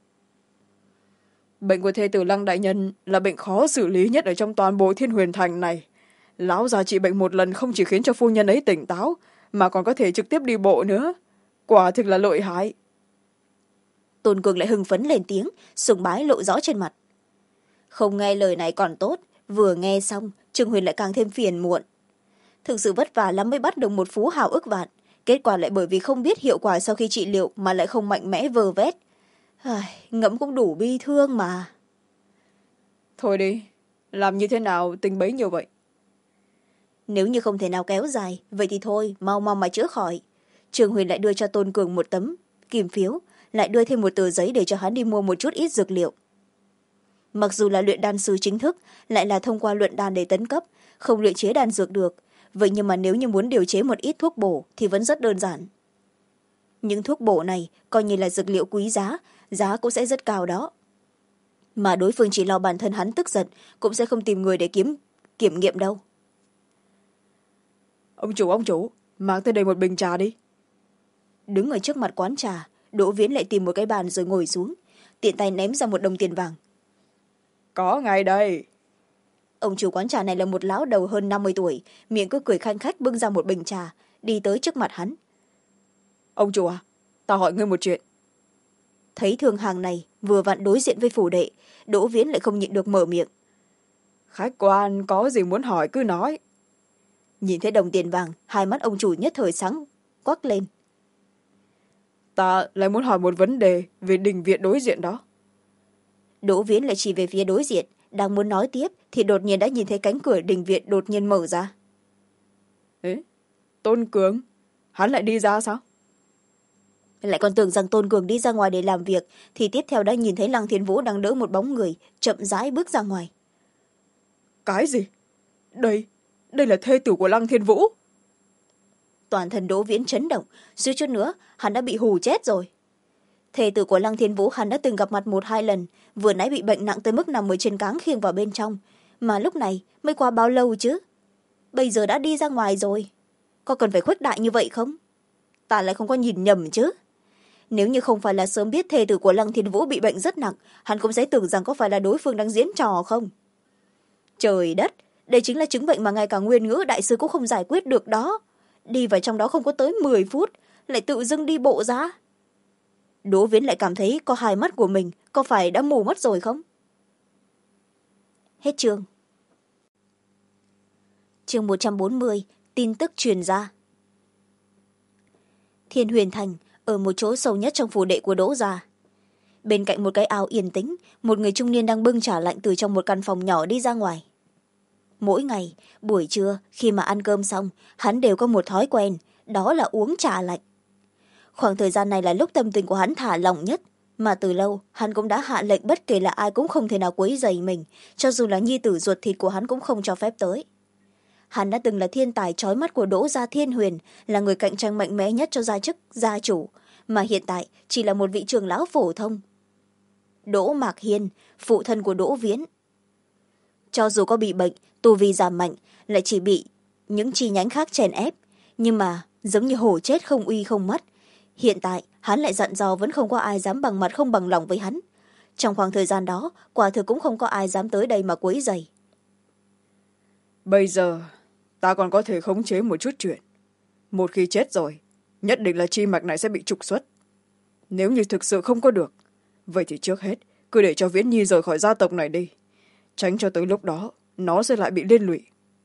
S2: Bệnh của thê tử Lăng đại nhân là bệnh khó xử lý nhất ở trong toàn bộ Thiên Huyền Thành này. Lão già trị bệnh một lần không chỉ khiến cho phu nhân ấy tỉnh táo, mà còn có thể trực tiếp đi bộ nữa. Quả thực là lợi hại.
S1: Tôn Cường lại hưng phấn lên tiếng, sùng bái lộ rõ trên mặt. Không nghe lời này còn tốt, vừa nghe xong Trương Huyền lại càng thêm phiền muộn. Thực sự vất vả lắm mới bắt được một phú hào ức vạn, kết quả lại bởi vì không biết hiệu quả sau khi trị liệu mà lại không mạnh mẽ vơ vét. Ngẫm cũng đủ bi thương mà.
S2: Thôi đi, làm như thế nào tính bấy nhiêu vậy?
S1: Nếu như không thể nào kéo dài, vậy thì thôi, mau mau mà chữa khỏi. Trương Huyền lại đưa cho Tôn Cường một tấm kim phiếu, lại đưa thêm một tờ giấy để cho hắn đi mua một chút ít dược liệu. Mặc dù là luyện đan sư chính thức, lại là thông qua luyện đan để tấn cấp, không luyện chế đan dược được. Vậy nhưng mà nếu như muốn điều chế một ít thuốc bổ thì vẫn rất đơn giản. Những thuốc bổ này coi như là dược liệu quý giá, giá cũng sẽ rất cao đó. Mà đối phương chỉ lo bản thân hắn tức giận, cũng sẽ không tìm người để kiểm nghiệm đâu.
S2: Ông chủ, mang tới đây một bình trà đi.
S1: Đứng ở trước mặt quán trà, Đỗ Viễn lại tìm một cái bàn rồi ngồi xuống, tiện tay ném ra một đồng tiền vàng.
S2: Có ngay đây.
S1: Ông chủ quán trà này là một lão đầu hơn 50 tuổi, miệng cứ cười khanh khách bưng ra một bình trà, đi tới trước mặt hắn.
S2: Ông chủ à, ta hỏi ngươi một chuyện.
S1: Thấy thương hàng này vừa vặn đối diện với phủ đệ, Đỗ Viễn lại không nhịn được mở miệng.
S2: Khách quan có gì muốn hỏi cứ nói.
S1: Nhìn thấy đồng tiền vàng, hai mắt ông chủ nhất thời sáng quắc lên.
S2: Ta lại muốn hỏi một vấn đề về đình viện đối diện đó.
S1: Đỗ Viễn lại chỉ về phía đối diện, đang muốn nói tiếp thì đột nhiên đã nhìn thấy cánh cửa đình viện đột nhiên mở ra.
S2: Ế, Tôn Cường, hắn lại đi ra sao?
S1: Lại còn tưởng rằng Tôn Cường đi ra ngoài để làm việc, thì tiếp theo đã nhìn thấy Lăng Thiên Vũ đang đỡ một bóng người, chậm rãi bước ra ngoài.
S2: Cái gì? Đây là thê tử của Lăng Thiên Vũ.
S1: Toàn thân Đỗ Viễn chấn động, suýt chút nữa hắn đã bị hù chết rồi. Thê tử của Lăng Thiên Vũ hắn đã từng gặp mặt 1-2 lần, vừa nãy bị bệnh nặng tới mức nằm ở trên cáng khiêng vào bên trong, mà lúc này mới qua bao lâu chứ? Bây giờ đã đi ra ngoài rồi, có cần phải khuếch đại như vậy không? Ta lại không có nhìn nhầm chứ. Nếu như không phải là sớm biết thê tử của Lăng Thiên Vũ bị bệnh rất nặng, hắn cũng sẽ tưởng rằng có phải là đối phương đang diễn trò không. Trời đất, đây chính là chứng bệnh mà ngay cả Nguyên Ngữ đại sư cũng không giải quyết được đó. Đi vào trong đó không có tới 10 phút, lại tự dưng đi bộ ra. Đỗ Viễn lại cảm thấy có hai mắt của mình có phải đã mù mất rồi không? Hết chương. Chương 140, tin tức truyền ra. Thiên Huyền Thành, ở một chỗ sâu nhất trong phủ đệ của Đỗ gia. Bên cạnh một cái ao yên tĩnh, một người trung niên đang bưng trà lạnh từ trong một căn phòng nhỏ đi ra ngoài. Mỗi ngày, buổi trưa, khi mà ăn cơm xong, hắn đều có một thói quen, đó là uống trà lạnh. Khoảng thời gian này là lúc tâm tình của hắn thả lỏng nhất, mà từ lâu hắn cũng đã hạ lệnh bất kể là ai cũng không thể nào quấy rầy mình, cho dù là nhi tử ruột thịt của hắn cũng không cho phép tới. Hắn đã từng là thiên tài chói mắt của Đỗ gia Thiên Huyền, là người cạnh tranh mạnh mẽ nhất cho gia chức gia chủ, mà hiện tại chỉ là một vị trưởng lão phổ thông. Đỗ Mạc Hiên, phụ thân của Đỗ Viễn. Cho dù có bị bệnh, tu vi giảm mạnh, lại chỉ bị những chi nhánh khác chèn ép, nhưng mà giống như hổ chết không uy không mất. Hiện tại hắn lại dặn dò vẫn không có ai dám bằng mặt không bằng lòng với hắn. Trong khoảng thời gian đó, quả thực cũng không có ai dám tới đây mà quấy rầy.
S2: Bây giờ ta còn có thể khống chế một chút chuyện. Một khi chết rồi, nhất định là chi mạch này sẽ bị trục xuất. Nếu như thực sự không có được, vậy thì trước hết cứ để cho Viễn Nhi rời khỏi gia tộc này đi, tránh cho tới lúc đó nó sẽ lại bị liên lụy.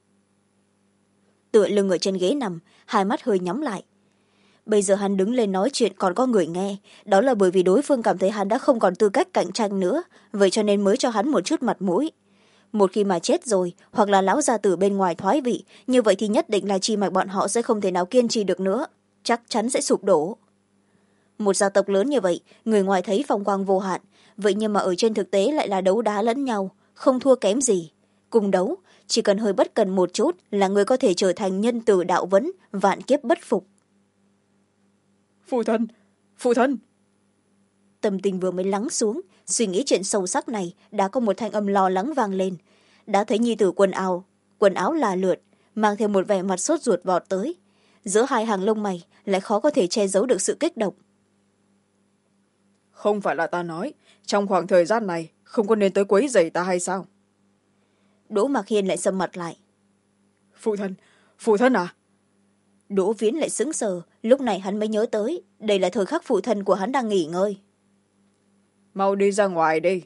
S1: Tựa lưng ở trên ghế nằm, hai mắt hơi nhắm lại. Bây giờ hắn đứng lên nói chuyện còn có người nghe, đó là bởi vì đối phương cảm thấy hắn đã không còn tư cách cạnh tranh nữa, vậy cho nên mới cho hắn một chút mặt mũi. Một khi mà chết rồi, hoặc là lão gia tử bên ngoài thoái vị, như vậy thì nhất định là chi mạch bọn họ sẽ không thể nào kiên trì được nữa, chắc chắn sẽ sụp đổ. Một gia tộc lớn như vậy, người ngoài thấy phong quang vô hạn, vậy nhưng mà ở trên thực tế lại là đấu đá lẫn nhau, không thua kém gì. Cùng đấu, chỉ cần hơi bất cần một chút là người có thể trở thành nhân tử đạo vấn, vạn kiếp bất phục.
S2: Phụ thân, phụ thân.
S1: Tâm tình vừa mới lắng xuống, suy nghĩ chuyện sâu sắc này, đã có một thanh âm lo lắng vang lên. Đã thấy nhi tử quần áo là lượt, mang theo một vẻ mặt sốt ruột vọt tới. Giữa hai hàng lông mày lại khó có thể che giấu được sự kích động.
S2: Không phải là ta nói, trong khoảng thời gian này không có nên tới quấy rầy ta hay sao?
S1: Đỗ Mạc Hiên lại sầm mặt lại.
S2: Phụ thân à?
S1: Đỗ Viễn lại sững sờ, lúc này hắn mới nhớ tới, đây là thời khắc phụ thân của hắn đang nghỉ ngơi.
S2: Mau đi ra ngoài đi.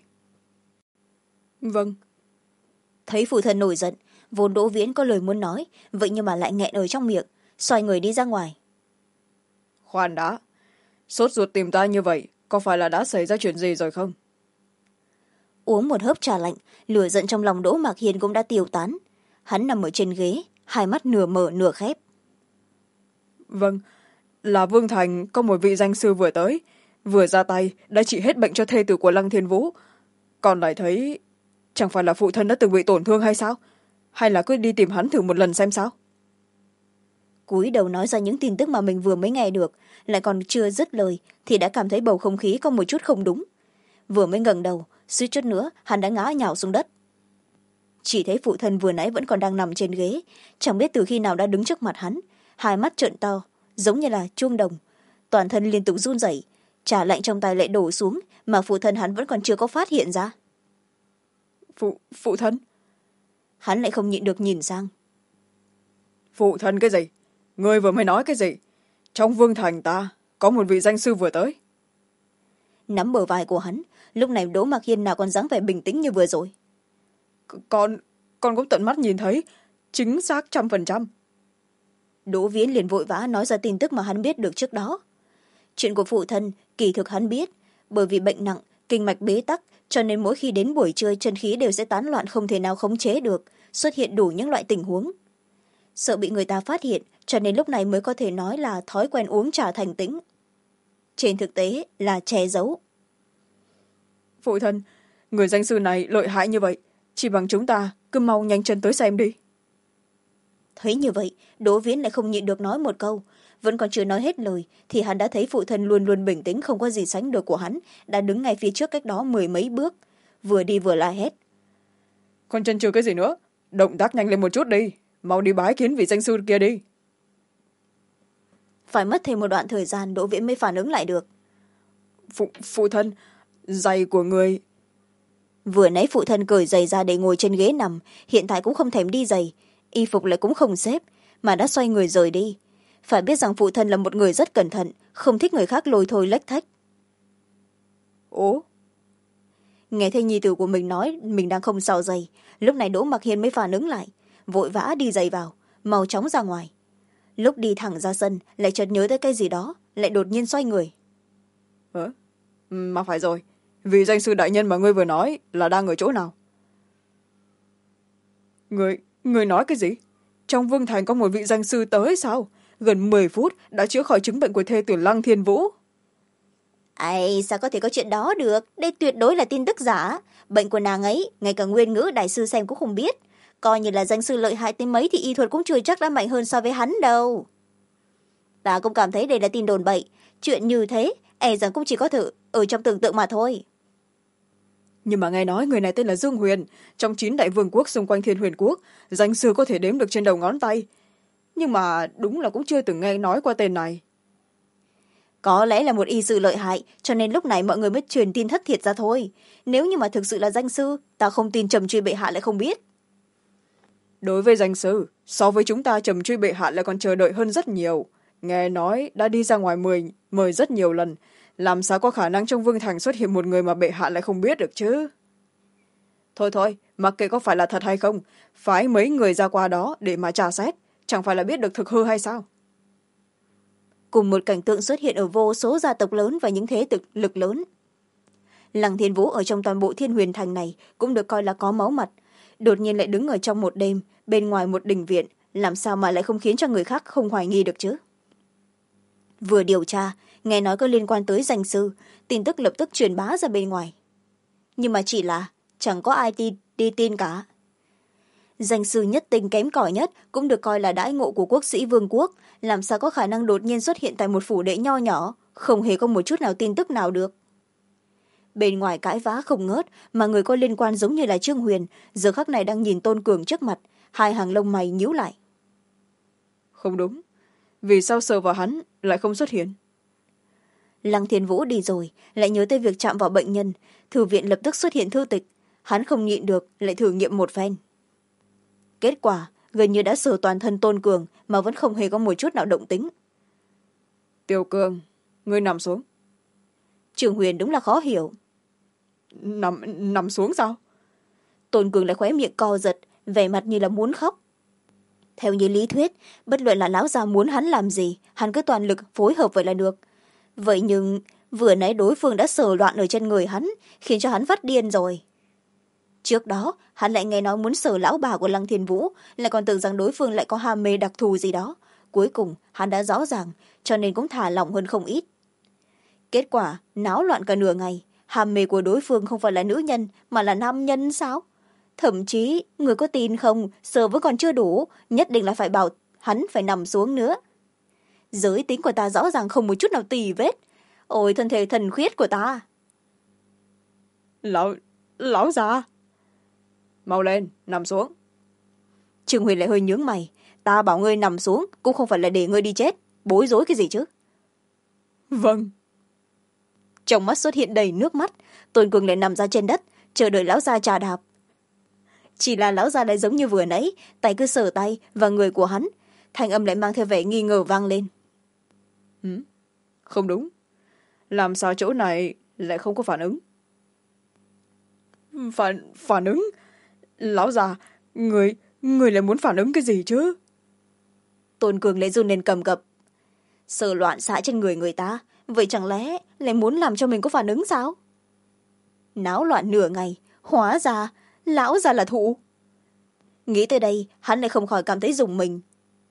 S2: Vâng.
S1: Thấy phụ thân nổi giận, vốn Đỗ Viễn có lời muốn nói, vậy nhưng mà lại nghẹn ở trong miệng, xoay người đi ra ngoài.
S2: Khoan đã, sốt ruột tìm ta như vậy, có phải là đã xảy ra chuyện gì rồi không?
S1: Uống một hớp trà lạnh, lửa giận trong lòng Đỗ Mạc Hiên cũng đã tiêu tán. Hắn nằm ở trên ghế, hai mắt nửa mở nửa khép.
S2: Vâng, là Vương Thành có một vị danh sư vừa tới, vừa ra tay đã trị hết bệnh cho thê tử của Lăng Thiên Vũ. Còn lại thấy chẳng phải là phụ thân đã từng bị tổn thương hay sao? Hay là cứ đi tìm hắn thử một lần xem sao?
S1: Cúi đầu nói ra những tin tức mà mình vừa mới nghe được, lại còn chưa dứt lời thì đã cảm thấy bầu không khí có một chút không đúng. Vừa mới ngẩng đầu, suýt chút nữa hắn đã ngã nhào xuống đất. Chỉ thấy phụ thân vừa nãy vẫn còn đang nằm trên ghế, chẳng biết từ khi nào đã đứng trước mặt hắn, hai mắt trợn to giống như là chuông đồng, toàn thân liên tục run rẩy, trà lạnh trong tay lại đổ xuống mà phụ thân hắn vẫn còn chưa có phát hiện ra.
S2: Phụ thân?
S1: Hắn lại không nhịn được nhìn sang.
S2: Phụ thân cái gì? Ngươi vừa mới nói cái gì? Trong Vương Thành ta có một vị danh sư vừa tới.
S1: Nắm bờ vai của hắn, lúc này Đỗ Mạc Hiên nào còn dáng vẻ bình tĩnh như vừa rồi.
S2: Con cũng tận mắt nhìn thấy, chính xác 100%.
S1: Đỗ Viễn liền vội vã nói ra tin tức mà hắn biết được trước đó. Chuyện của phụ thân kỳ thực hắn biết, bởi vì bệnh nặng, kinh mạch bế tắc, cho nên mỗi khi đến buổi trưa chân khí đều sẽ tán loạn không thể nào khống chế được, xuất hiện đủ những loại tình huống. Sợ bị người ta phát hiện, cho nên lúc này mới có thể nói là thói quen uống trà thành tĩnh. Trên thực tế là che giấu.
S2: Phụ thân, người danh sư này lợi hại như vậy, chỉ bằng chúng ta cứ mau nhanh chân tới xem đi.
S1: Thấy như vậy, Đỗ Viễn lại không nhịn được nói một câu, vẫn còn chưa nói hết lời thì hắn đã thấy phụ thân luôn luôn bình tĩnh không có gì sánh được của hắn đã đứng ngay phía trước cách đó 10 mấy bước, vừa đi vừa la hét.
S2: Con chân chừ cái gì nữa, động tác nhanh lên một chút đi, mau đi bái kiến vị danh sư kia đi.
S1: Phải mất thêm một đoạn thời gian Đỗ Viễn mới phản ứng lại được.
S2: Phụ thân, giày của người.
S1: Vừa nãy phụ thân cởi giày ra để ngồi trên ghế nằm, hiện tại cũng không thèm đi giày, y phục lại cũng không xếp mà đã xoay người rời đi. Phải biết rằng phụ thân là một người rất cẩn thận, không thích người khác lôi thôi lách thách.
S2: Ố?
S1: Nghe thấy nhi tử của mình nói mình đang không xào giày, lúc này Đỗ Mạc Hiên mới phản ứng lại, vội vã đi giày vào, mau chóng ra ngoài. Lúc đi thẳng ra sân lại chợt nhớ tới cái gì đó, lại đột nhiên xoay người.
S2: Mà phải rồi, vị danh sư đại nhân mà ngươi vừa nói là đang ở chỗ nào? Ngươi nói cái gì? Trong Vương Thành có một vị danh sư tới sao? Gần 10 phút đã chữa khỏi chứng bệnh của thê tử Lăng Thiên Vũ.
S1: Ai, sao có thể có chuyện đó được? Đây tuyệt đối là tin tức giả. Bệnh của nàng ấy, ngay cả nguyên ngữ đại sư xem cũng không biết. Coi như là danh sư lợi hại tới mấy thì y thuật cũng chưa chắc đã mạnh hơn so với hắn đâu. Ta cũng cảm thấy đây là tin đồn bậy. Chuyện như thế, e rằng cũng chỉ có thể ở trong tưởng tượng mà thôi.
S2: Nhưng mà nghe nói người này tên là Dương Huyền, trong 9 đại vương quốc xung quanh Thiên Huyền Quốc, danh sư có thể đếm được trên đầu ngón tay. Nhưng mà đúng là cũng chưa từng nghe nói qua tên này.
S1: Có lẽ là một y sư lợi hại, cho nên lúc này mọi người mới truyền tin thất thiệt ra thôi. Nếu như mà thực sự là danh sư, ta không tin Trầm Truy bệ hạ lại không biết.
S2: Đối với danh sư, so với chúng ta Trầm Truy bệ hạ lại còn chờ đợi hơn rất nhiều. Nghe nói đã đi ra ngoài mời rất nhiều lần, làm sao có khả năng trong Vương Thành xuất hiện một người mà bệ hạ lại không biết được chứ? Thôi, mặc kệ có phải là thật hay không, phái mấy người ra qua đó để mà tra xét, chẳng phải là biết được thực hư hay sao?
S1: Cùng một cảnh tượng xuất hiện ở vô số gia tộc lớn và những thế lực lớn. Lăng Thiên Vũ ở trong toàn bộ Thiên Huyền Thành này cũng được coi là có máu mặt, đột nhiên lại đứng ở trong một đêm bên ngoài một đình viện, làm sao mà lại không khiến cho người khác không hoài nghi được chứ? Vừa điều tra, nghe nói có liên quan tới danh sư, tin tức lập tức truyền bá ra bên ngoài. Nhưng mà chỉ là chẳng có ai đi tin cả. danh sư nhất tinh kém cỏi nhất cũng được coi là đãi ngộ của quốc sĩ vương quốc, làm sao có khả năng đột nhiên xuất hiện tại một phủ đệ nho nhỏ, không hề có một chút nào tin tức nào được. Bên ngoài cãi vã không ngớt, mà người có liên quan giống như là Trương Huyền giờ khắc này đang nhìn Tôn Cường trước mặt, hai hàng lông mày nhíu lại.
S2: Không đúng, vì sao sờ vào hắn lại không xuất hiện?
S1: Lăng Thiên Vũ đi rồi, lại nhớ tới việc chạm vào bệnh nhân, thư viện lập tức xuất hiện thư tịch, hắn không nhịn được lại thử nghiệm một phen. Kết quả gần như đã sờ toàn thân Tôn Cường mà vẫn không hề có một chút nào động tĩnh.
S2: Tiểu Cường, ngươi nằm xuống.
S1: Trương Huyền đúng là khó hiểu.
S2: Nằm xuống sao?
S1: Tôn Cường lại khóe miệng co giật, vẻ mặt như là muốn khóc. Theo như lý thuyết, bất luận là lão già muốn hắn làm gì, hắn cứ toàn lực phối hợp vậy là được. Vậy nhưng vừa nãy đối phương đã sờ loạn ở trên người hắn, khiến cho hắn phát điên rồi. Trước đó hắn lại nghe nói muốn sờ lão bà của Lăng Thiên Vũ, lại còn tưởng rằng đối phương lại có ham mê đặc thù gì đó. Cuối cùng hắn đã rõ ràng, cho nên cũng thả lỏng hơn không ít. Kết quả náo loạn cả nửa ngày, ham mê của đối phương không phải là nữ nhân mà là nam nhân sao? Thậm chí người có tin không, sờ vẫn còn chưa đủ, nhất định là phải bảo hắn phải nằm xuống nữa. Giới tính của ta rõ ràng không một chút nào tì vết. Ôi thân thể thần khiết của ta.
S2: Lão già, mau lên, nằm xuống.
S1: Trương Huyền lại hơi nhướng mày. Ta bảo ngươi nằm xuống cũng không phải là để ngươi đi chết, bối rối cái gì chứ?
S2: Vâng.
S1: Trong mắt xuất hiện đầy nước mắt, Tôn Cường lại nằm ra trên đất chờ đợi lão gia trà đạp. Chỉ là lão gia lại giống như vừa nãy, tay cứ sờ tay và người của hắn, thanh âm lại mang theo vẻ nghi ngờ vang lên.
S2: Không đúng, làm sao chỗ này lại không có phản ứng? Phản ứng? Lão già, người lại muốn phản ứng cái gì chứ?
S1: Tôn Cường lại run lên cầm cập. Sờ loạn xạ trên người người ta, vậy chẳng lẽ lại muốn làm cho mình có phản ứng sao? Náo loạn nửa ngày, hóa ra lão già là thụ. Nghĩ tới đây hắn lại không khỏi cảm thấy rùng mình.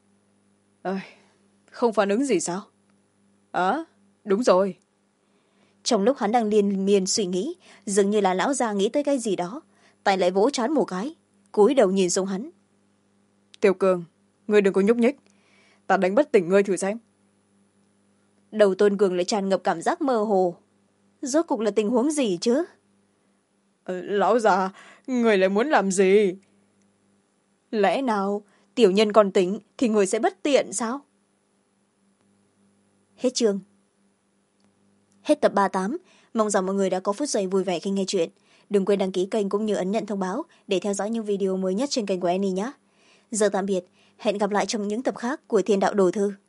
S2: Không phản ứng gì sao? Đúng rồi.
S1: Trong lúc hắn đang liên miên suy nghĩ, dường như là lão già nghĩ tới cái gì đó, tay lại vỗ trán một cái, cúi đầu nhìn xuống hắn.
S2: Tiểu Cường, ngươi đừng có nhúc nhích, ta đánh bất tỉnh ngươi thử xem.
S1: Đầu Tôn Cường lại tràn ngập cảm giác mơ hồ. Rốt cục là tình huống gì chứ?
S2: Lão già, người lại muốn làm gì?
S1: Lẽ nào tiểu nhân còn tỉnh thì người sẽ bất tiện sao? Hết chương. Hết tập 38. Mong rằng mọi người đã có phút giây vui vẻ khi nghe chuyện. Đừng quên đăng ký kênh cũng như ấn nhận thông báo để theo dõi những video mới nhất trên kênh của Annie nhé. Giờ tạm biệt, hẹn gặp lại trong những tập khác của Thiên Đạo Đồ Thư.